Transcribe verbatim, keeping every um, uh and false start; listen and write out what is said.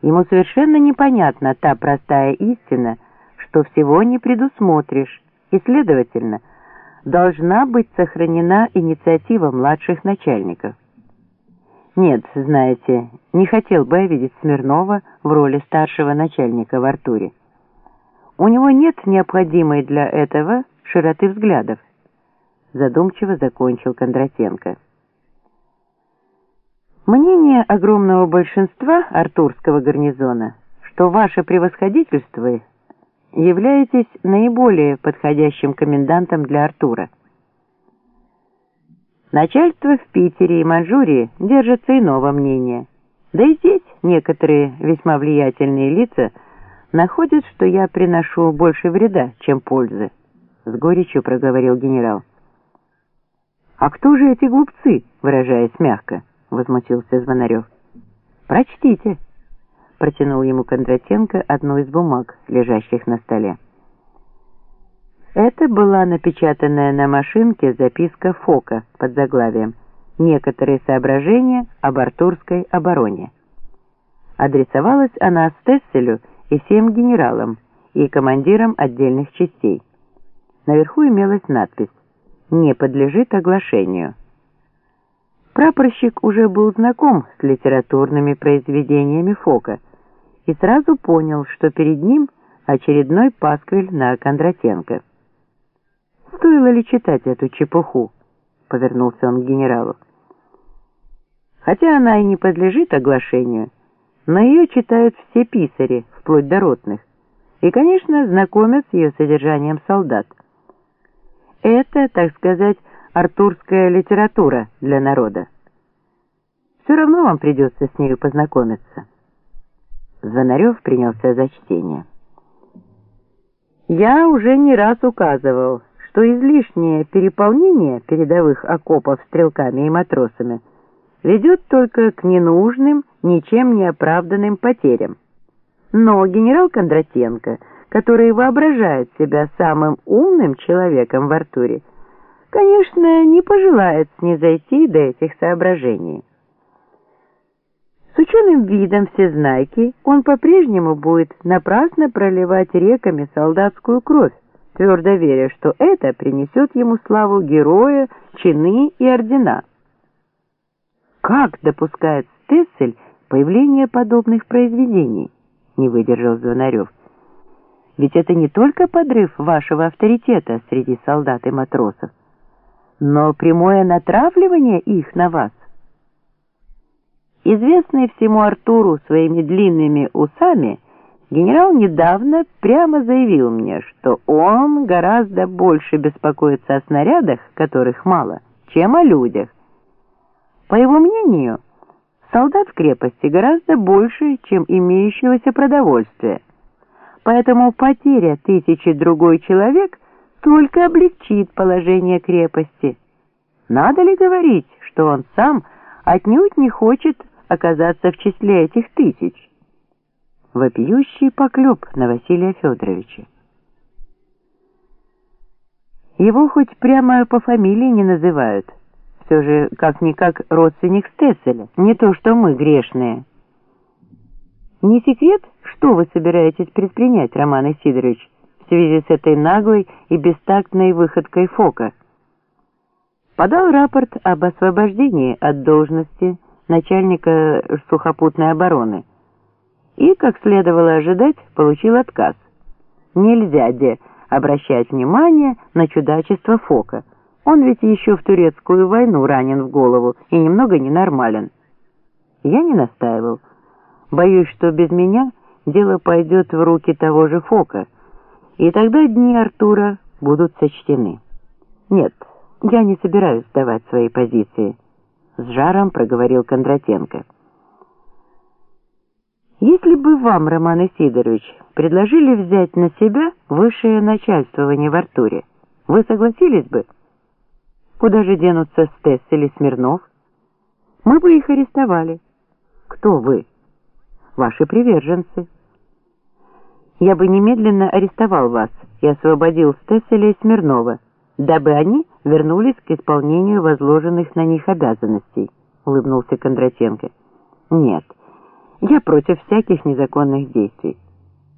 Ему совершенно непонятна та простая истина, что всего не предусмотришь, и, следовательно, должна быть сохранена инициатива младших начальников. Нет, знаете, не хотел бы я видеть Смирнова в роли старшего начальника в Артуре. У него нет необходимой для этого широты взглядов, задумчиво закончил Кондратенко. Мнение огромного большинства артурского гарнизона, что ваше превосходительство являетесь наиболее подходящим комендантом для Артура. Начальство в Питере и Маньчжурии держится иного мнения. Да и здесь некоторые весьма влиятельные лица находят, что я приношу больше вреда, чем пользы, — с горечью проговорил генерал. «А кто же эти глупцы?» — выражаясь мягко, — возмутился Звонарев. «Прочтите», — протянул ему Кондратенко одну из бумаг, лежащих на столе. Это была напечатанная на машинке записка Фока под заглавием «Некоторые соображения об артурской обороне». Адресовалась она Стесселю и всем генералам и командирам отдельных частей. Наверху имелась надпись «Не подлежит оглашению». Прапорщик уже был знаком с литературными произведениями Фока и сразу понял, что перед ним очередной пасквиль на Кондратенко. «Стоило ли читать эту чепуху?» — повернулся он к генералу. «Хотя она и не подлежит оглашению, но ее читают все писари, вплоть до ротных, и, конечно, знакомят с ее содержанием солдат. Это, так сказать, артурская литература для народа. Все равно вам придется с нею познакомиться». Звонарев принялся за чтение. «Я уже не раз указывал, что излишнее переполнение передовых окопов стрелками и матросами ведет только к ненужным, ничем не оправданным потерям. Но генерал Кондратенко, который воображает себя самым умным человеком в Артуре, конечно, не пожелает снизойти до этих соображений. С ученым видом всезнайки он по-прежнему будет напрасно проливать реками солдатскую кровь, твердо веря, что это принесет ему славу героя, чины и ордена. Как допускает Стессель появление подобных произведений? Не выдержал Звонарев. Ведь это не только подрыв вашего авторитета среди солдат и матросов, но прямое натравливание их на вас. Известный всему Артуру своими длинными усами, генерал недавно прямо заявил мне, что он гораздо больше беспокоится о снарядах, которых мало, чем о людях. По его мнению, солдат в крепости гораздо больше, чем имеющегося продовольствия. Поэтому потеря тысячи другой человек только облегчит положение крепости. Надо ли говорить, что он сам отнюдь не хочет оказаться в числе этих тысяч? Вопиющий поклеп на Василия Федоровича. Его хоть прямо по фамилии не называют. Все же как-никак родственник Стесселя, не то что мы, грешные. Не секрет, что вы собираетесь предпринять, Роман Исидорович, в связи с этой наглой и бестактной выходкой Фока? Подал рапорт об освобождении от должности начальника сухопутной обороны и, как следовало ожидать, получил отказ. Нельзя де обращать внимание на чудачество Фока. Он ведь еще в турецкую войну ранен в голову и немного ненормален. Я не настаивал. Боюсь, что без меня дело пойдет в руки того же Фока, и тогда дни Артура будут сочтены. Нет, я не собираюсь сдавать свои позиции, — с жаром проговорил Кондратенко. Если бы вам, Роман Исидорович, предложили взять на себя высшее начальствование в Артуре, вы согласились бы? Куда же денутся Стессель и Смирнов? Мы бы их арестовали. Кто вы? Ваши приверженцы. Я бы немедленно арестовал вас и освободил Стесселя и Смирнова, дабы они вернулись к исполнению возложенных на них обязанностей, — улыбнулся Кондратенко. Нет, Я против всяких незаконных действий.